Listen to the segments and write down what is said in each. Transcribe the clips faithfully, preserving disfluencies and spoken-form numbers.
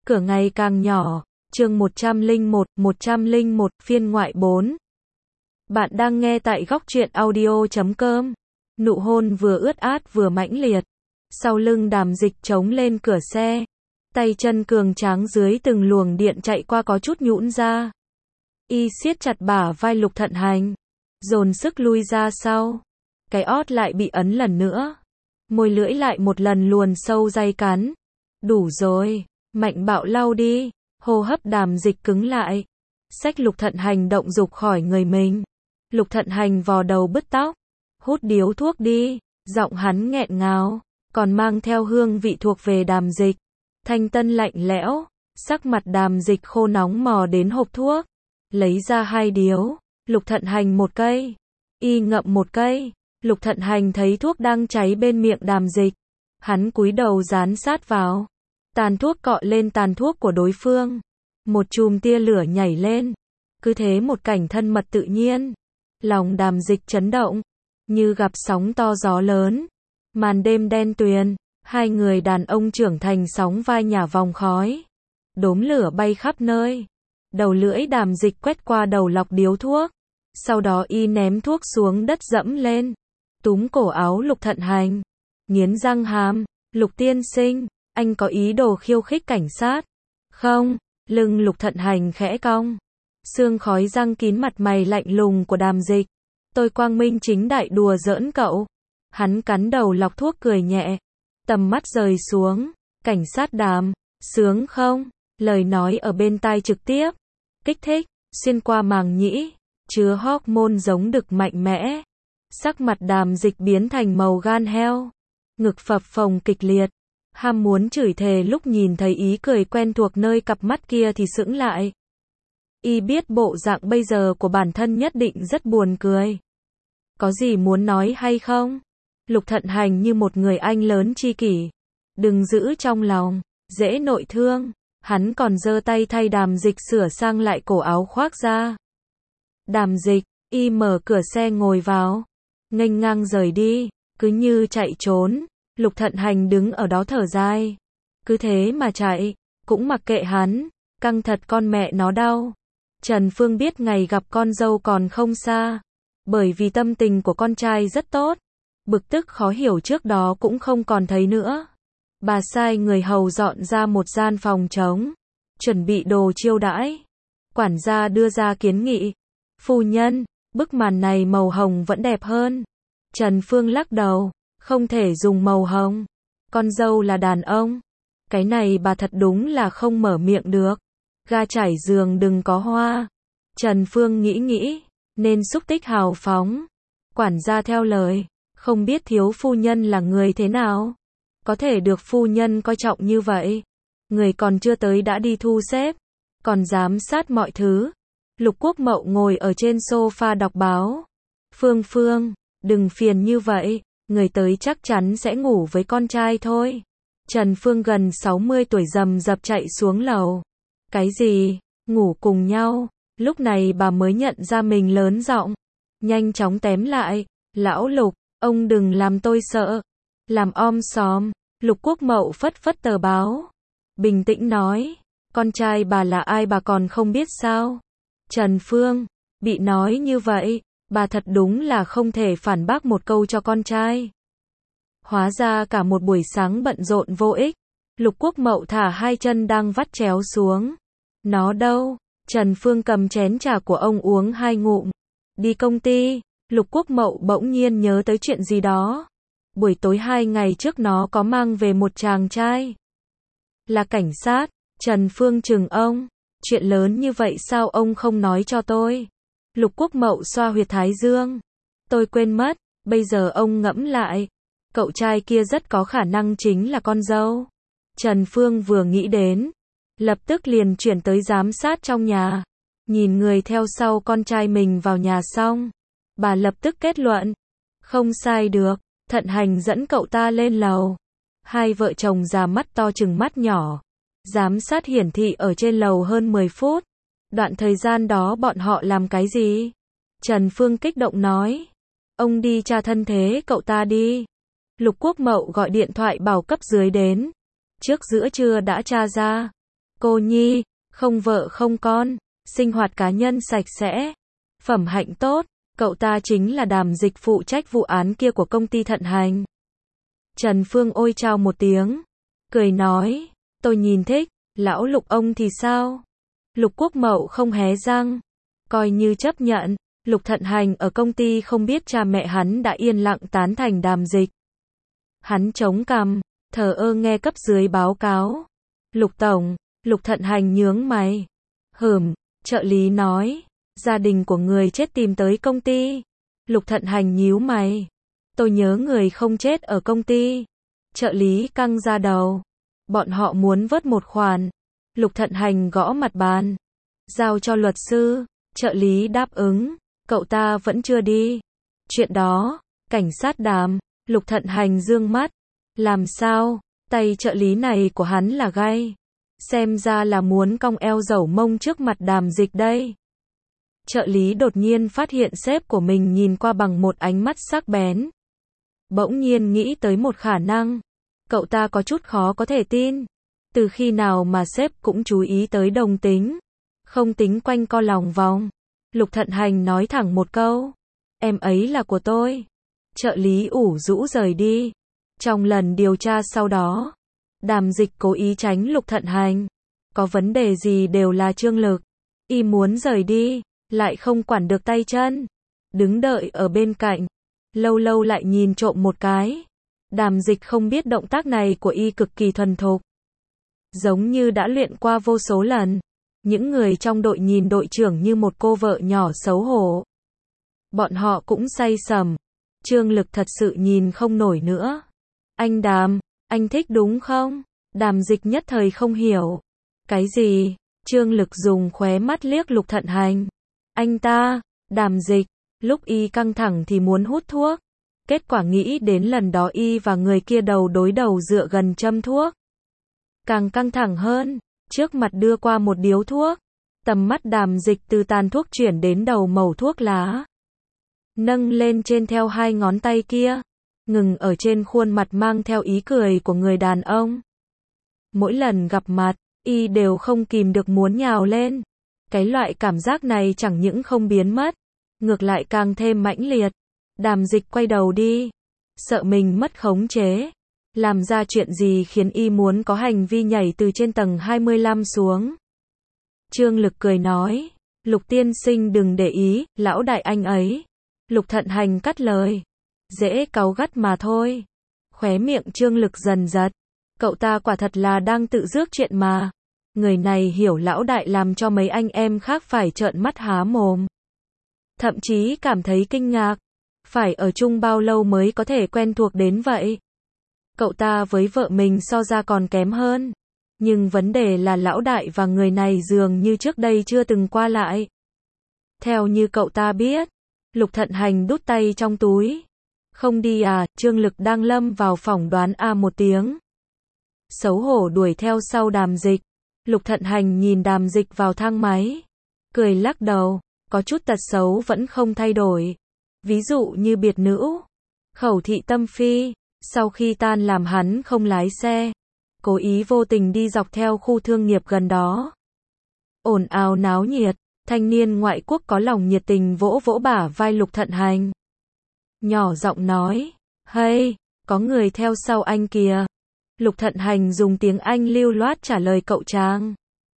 cửa ngày càng nhỏ. Chương một trăm lẻ một, một trăm lẻ một, phiên ngoại bốn. Bạn đang nghe tại góc truyện audio chấm com. Nụ hôn vừa ướt át vừa mãnh liệt. Sau lưng Đàm Dịch chống lên cửa xe. Tay chân cường tráng dưới từng luồng điện chạy qua có chút nhũn ra. Y siết chặt bả vai Lục Thận Hành, dồn sức lui ra sau. Cái ót lại bị ấn lần nữa. Môi lưỡi lại một lần luồn sâu ray cắn. Đủ rồi, mạnh bạo lau đi. Hô hấp Đàm Dịch cứng lại. Xách Lục Thận Hành động dục khỏi người mình. Lục Thận Hành vò đầu bứt tóc. Hút điếu thuốc đi. Giọng hắn nghẹn ngào, còn mang theo hương vị thuộc về Đàm Dịch. Thanh tân lạnh lẽo. Sắc mặt Đàm Dịch khô nóng mò đến hộp thuốc. Lấy ra hai điếu. Lục Thận Hành một cây. Y ngậm một cây. Lục Thận Hành thấy thuốc đang cháy bên miệng Đàm Dịch. Hắn cúi đầu dán sát vào. Tàn thuốc cọ lên tàn thuốc của đối phương. Một chùm tia lửa nhảy lên. Cứ thế một cảnh thân mật tự nhiên. Lòng Đàm Dịch chấn động. Như gặp sóng to gió lớn. Màn đêm đen tuyền. Hai người đàn ông trưởng thành sóng vai nhả vòng khói. Đốm lửa bay khắp nơi. Đầu lưỡi Đàm Dịch quét qua đầu lọc điếu thuốc. Sau đó y ném thuốc xuống đất dẫm lên. Túm cổ áo Lục Thận Hành. Nghiến răng hàm. Lục tiên sinh, anh có ý đồ khiêu khích cảnh sát? Không. Lưng Lục Thận Hành khẽ cong. Sương khói răng kín mặt mày lạnh lùng của Đàm Dịch. Tôi quang minh chính đại đùa giỡn cậu. Hắn cắn đầu lọc thuốc cười nhẹ. Tầm mắt rời xuống. Cảnh sát Đàm, sướng không? Lời nói ở bên tai trực tiếp. Kích thích, xuyên qua màng nhĩ. Chứa hormone giống đực mạnh mẽ. Sắc mặt Đàm Dịch biến thành màu gan heo. Ngực phập phồng kịch liệt. Ham muốn chửi thề lúc nhìn thấy ý cười quen thuộc nơi cặp mắt kia thì sững lại. Y biết bộ dạng bây giờ của bản thân nhất định rất buồn cười. Có gì muốn nói hay không? Lục Thận Hành như một người anh lớn tri kỷ. Đừng giữ trong lòng, dễ nội thương. Hắn còn giơ tay thay Đàm Dịch sửa sang lại cổ áo khoác ra. Đàm Dịch, y mở cửa xe ngồi vào. Nghênh ngang rời đi, cứ như chạy trốn. Lục Thận Hành đứng ở đó thở dài. Cứ thế mà chạy, cũng mặc kệ hắn. Căng thật con mẹ nó đau. Trần Phương biết ngày gặp con dâu còn không xa. Bởi vì tâm tình của con trai rất tốt. Bực tức khó hiểu trước đó cũng không còn thấy nữa. Bà sai người hầu dọn ra một gian phòng trống. Chuẩn bị đồ chiêu đãi. Quản gia đưa ra kiến nghị. Phu nhân, bức màn này màu hồng vẫn đẹp hơn. Trần Phương lắc đầu. Không thể dùng màu hồng. Con dâu là đàn ông. Cái này bà thật đúng là không mở miệng được. Ga trải giường đừng có hoa. Trần Phương nghĩ nghĩ. Nên xúc tích hào phóng. Quản gia theo lời. Không biết thiếu phu nhân là người thế nào. Có thể được phu nhân coi trọng như vậy. Người còn chưa tới đã đi thu xếp. Còn giám sát mọi thứ. Lục Quốc Mậu ngồi ở trên sofa đọc báo. Phương Phương, đừng phiền như vậy. Người tới chắc chắn sẽ ngủ với con trai thôi. Trần Phương gần sáu mươi tuổi rầm rập chạy xuống lầu. Cái gì? Ngủ cùng nhau? Lúc này bà mới nhận ra mình lớn giọng. Nhanh chóng tém lại. Lão Lục, ông đừng làm tôi sợ. Làm om xòm. Lục Quốc Mậu phất phất tờ báo. Bình tĩnh nói. Con trai bà là ai bà còn không biết sao? Trần Phương, bị nói như vậy, bà thật đúng là không thể phản bác một câu cho con trai. Hóa ra cả một buổi sáng bận rộn vô ích. Lục Quốc Mậu thả hai chân đang vắt chéo xuống. Nó đâu? Trần Phương cầm chén trà của ông uống hai ngụm. Đi công ty. Lục Quốc Mậu bỗng nhiên nhớ tới chuyện gì đó. Buổi tối hai ngày trước nó có mang về một chàng trai. Là cảnh sát. Trần Phương chừng ông. Chuyện lớn như vậy sao ông không nói cho tôi? Lục Quốc Mậu xoa huyệt thái dương. Tôi quên mất, bây giờ ông ngẫm lại. Cậu trai kia rất có khả năng chính là con dâu. Trần Phương vừa nghĩ đến. Lập tức liền chuyển tới giám sát trong nhà. Nhìn người theo sau con trai mình vào nhà xong. Bà lập tức kết luận. Không sai được, Thận Hành dẫn cậu ta lên lầu. Hai vợ chồng già mắt to chừng mắt nhỏ. Giám sát hiển thị ở trên lầu hơn mười phút. Đoạn thời gian đó bọn họ làm cái gì? Trần Phương kích động nói. Ông đi tra thân thế cậu ta đi. Lục Quốc Mậu gọi điện thoại bảo cấp dưới đến. Trước giữa trưa đã tra ra. cô nhi, không vợ không con, sinh hoạt cá nhân sạch sẽ, phẩm hạnh tốt, cậu ta chính là Đàm Dịch phụ trách vụ án kia của công ty Thận Hành. Trần Phương ôi chào một tiếng, cười nói, tôi nhìn thích, lão Lục ông thì sao? Lục Quốc Mậu không hé răng, coi như chấp nhận. Lục Thận Hành ở công ty không biết cha mẹ hắn đã yên lặng tán thành Đàm Dịch. Hắn chống cằm, thờ ơ nghe cấp dưới báo cáo. Lục tổng, Lục Thận Hành nhướng mày. Hửm, trợ lý nói, gia đình của người chết tìm tới công ty. Lục Thận Hành nhíu mày. Tôi nhớ người không chết ở công ty. Trợ lý căng ra đầu. Bọn họ muốn vớt một khoản. Lục Thận Hành gõ mặt bàn. Giao cho luật sư. Trợ lý đáp ứng. Cậu ta vẫn chưa đi. Chuyện đó, cảnh sát Đàm. Lục Thận Hành dương mắt. Làm sao? Tay trợ lý này của hắn là gay. Xem ra là muốn cong eo dẩu mông trước mặt Đàm Dịch đây. Trợ lý đột nhiên phát hiện sếp của mình nhìn qua bằng một ánh mắt sắc bén. Bỗng nhiên nghĩ tới một khả năng. Cậu ta có chút khó có thể tin. Từ khi nào mà sếp cũng chú ý tới đồng tính. Không tính quanh co lòng vòng. Lục Thận Hành nói thẳng một câu. Em ấy là của tôi. Trợ lý ủ rũ rời đi. Trong lần điều tra sau đó, Đàm Dịch cố ý tránh Lục Thận Hành. Có vấn đề gì đều là Trương Lực. Y muốn rời đi, lại không quản được tay chân. Đứng đợi ở bên cạnh. Lâu lâu lại nhìn trộm một cái. Đàm Dịch không biết động tác này của y cực kỳ thuần thục. Giống như đã luyện qua vô số lần. Những người trong đội nhìn đội trưởng như một cô vợ nhỏ xấu hổ. Bọn họ cũng say sầm. Trương Lực thật sự nhìn không nổi nữa. Anh Đàm, anh thích đúng không? Đàm Dịch nhất thời không hiểu. Cái gì? Trương Lực dùng khóe mắt liếc Lục Thận Hành. Anh ta, Đàm Dịch, lúc y căng thẳng thì muốn hút thuốc. Kết quả nghĩ đến lần đó y và người kia đầu đối đầu dựa gần châm thuốc. Càng căng thẳng hơn, trước mặt đưa qua một điếu thuốc. Tầm mắt Đàm Dịch từ tàn thuốc chuyển đến đầu mẩu thuốc lá. Nâng lên trên theo hai ngón tay kia. Ngừng ở trên khuôn mặt mang theo ý cười của người đàn ông. Mỗi lần gặp mặt, y đều không kìm được muốn nhào lên. Cái loại cảm giác này chẳng những không biến mất, ngược lại càng thêm mãnh liệt. Đàm Dịch quay đầu đi, sợ mình mất khống chế, làm ra chuyện gì khiến y muốn có hành vi nhảy từ trên tầng hai mươi lăm xuống. Trương Lực cười nói, Lục tiên sinh đừng để ý, lão đại anh ấy. Lục Thận Hành cắt lời, dễ cáu gắt mà thôi. Khóe miệng Trương Lực dần giật, cậu ta quả thật là đang tự rước chuyện mà. Người này hiểu lão đại làm cho mấy anh em khác phải trợn mắt há mồm. Thậm chí cảm thấy kinh ngạc. Phải ở chung bao lâu mới có thể quen thuộc đến vậy? Cậu ta với vợ mình so ra còn kém hơn. Nhưng vấn đề là lão đại và người này dường như trước đây chưa từng qua lại. Theo như cậu ta biết, Lục Thận Hành đút tay trong túi. Không đi à? Trương Lực đang lâm vào phỏng đoán a một tiếng. Xấu hổ đuổi theo sau Đàm Dịch. Lục Thận Hành nhìn Đàm Dịch vào thang máy. Cười lắc đầu, có chút tật xấu vẫn không thay đổi. Ví dụ như biệt nữ, khẩu thị tâm phi, sau khi tan làm hắn không lái xe. Cố ý vô tình đi dọc theo khu thương nghiệp gần đó. Ồn ào náo nhiệt, thanh niên ngoại quốc có lòng nhiệt tình vỗ vỗ bả vai Lục Thận Hành. Nhỏ giọng nói, hey, có người theo sau anh kìa. Lục Thận Hành dùng tiếng Anh lưu loát trả lời cậu chàng.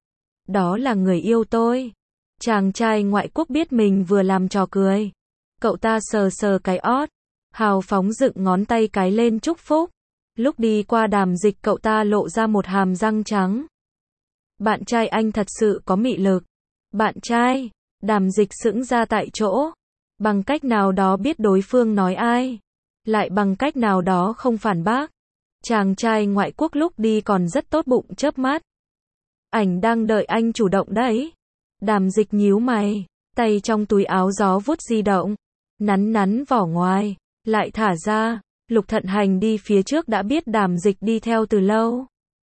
Đó là người yêu tôi. Chàng trai ngoại quốc biết mình vừa làm trò cười. Cậu ta sờ sờ cái ót, hào phóng dựng ngón tay cái lên chúc phúc. Lúc đi qua Đàm Dịch cậu ta lộ ra một hàm răng trắng. Bạn trai anh thật sự có mị lực. Bạn trai, Đàm Dịch sững ra tại chỗ. Bằng cách nào đó biết đối phương nói ai. Lại bằng cách nào đó không phản bác. Chàng trai ngoại quốc lúc đi còn rất tốt bụng chớp mắt. Ảnh đang đợi anh chủ động đấy. Đàm Dịch nhíu mày, tay trong túi áo gió vuốt di động. Nắn nắn vỏ ngoài, lại thả ra. Lục Thận Hành đi phía trước đã biết Đàm Dịch đi theo từ lâu.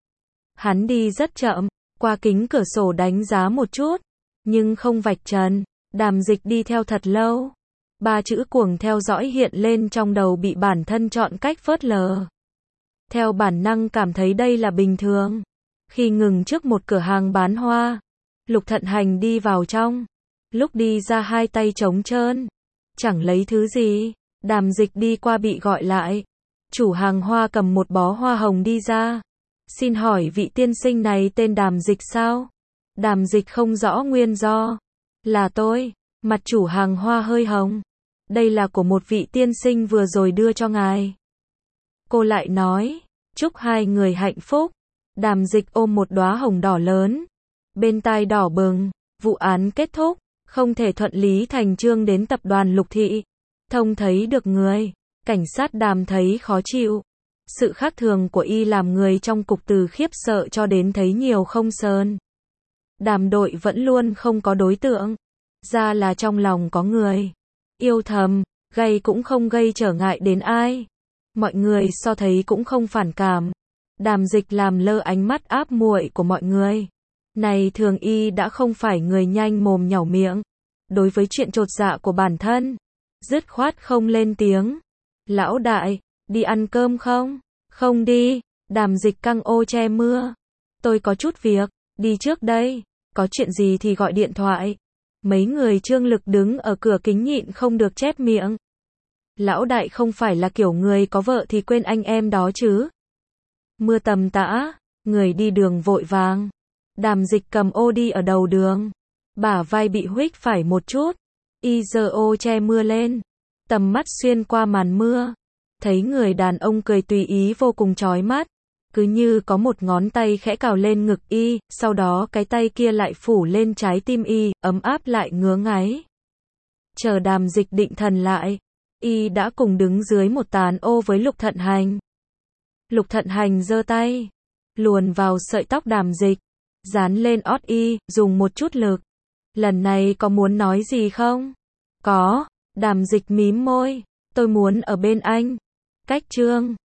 Hắn đi rất chậm, qua kính cửa sổ đánh giá một chút, nhưng không vạch trần. Đàm Dịch đi theo thật lâu. Ba chữ cuồng theo dõi hiện lên trong đầu bị bản thân chọn cách phớt lờ. Theo bản năng cảm thấy đây là bình thường. Khi ngừng trước một cửa hàng bán hoa, Lục Thận Hành đi vào trong. Lúc đi ra hai tay trống trơn, chẳng lấy thứ gì. Đàm Dịch đi qua bị gọi lại. Chủ hàng hoa cầm một bó hoa hồng đi ra. Xin hỏi vị tiên sinh này tên Đàm Dịch sao? Đàm Dịch không rõ nguyên do. Là tôi. Mặt chủ hàng hoa hơi hồng. Đây là của một vị tiên sinh vừa rồi đưa cho ngài. Cô lại nói, chúc hai người hạnh phúc. Đàm Dịch ôm một đóa hồng đỏ lớn. Bên tai đỏ bừng, vụ án kết thúc, không thể thuận lý thành chương đến tập đoàn Lục Thị. Thông thấy được người, cảnh sát Đàm thấy khó chịu. Sự khác thường của y làm người trong cục từ khiếp sợ cho đến thấy nhiều không sơn. Đàm đội vẫn luôn không có đối tượng. Ra là trong lòng có người. Yêu thầm, gây cũng không gây trở ngại đến ai. Mọi người so thấy cũng không phản cảm. Đàm Dịch làm lơ ánh mắt áp muội của mọi người. Này thường y đã không phải người nhanh mồm nhảu miệng. Đối với chuyện chột dạ của bản thân, dứt khoát không lên tiếng. Lão đại, đi ăn cơm không? Không đi. Đàm Dịch căng ô che mưa. Tôi có chút việc, đi trước đây. Có chuyện gì thì gọi điện thoại. Mấy người Trương Lực đứng ở cửa kính nhịn không được chép miệng. Lão đại không phải là kiểu người có vợ thì quên anh em đó chứ. Mưa tầm tã, người đi đường vội vàng. Đàm Dịch cầm ô đi ở đầu đường. Bả vai bị huých phải một chút. Y giơ ô che mưa lên. Tầm mắt xuyên qua màn mưa. Thấy người đàn ông cười tùy ý vô cùng chói mắt. Cứ như có một ngón tay khẽ cào lên ngực y, sau đó cái tay kia lại phủ lên trái tim y, ấm áp lại ngứa ngáy. Chờ Đàm Dịch định thần lại, y đã cùng đứng dưới một tán ô với Lục Thận Hành. Lục Thận Hành giơ tay, luồn vào sợi tóc Đàm Dịch, dán lên ót y, dùng một chút lực. Lần này có muốn nói gì không? Có. Đàm Dịch mím môi, tôi muốn ở bên anh. Cách chương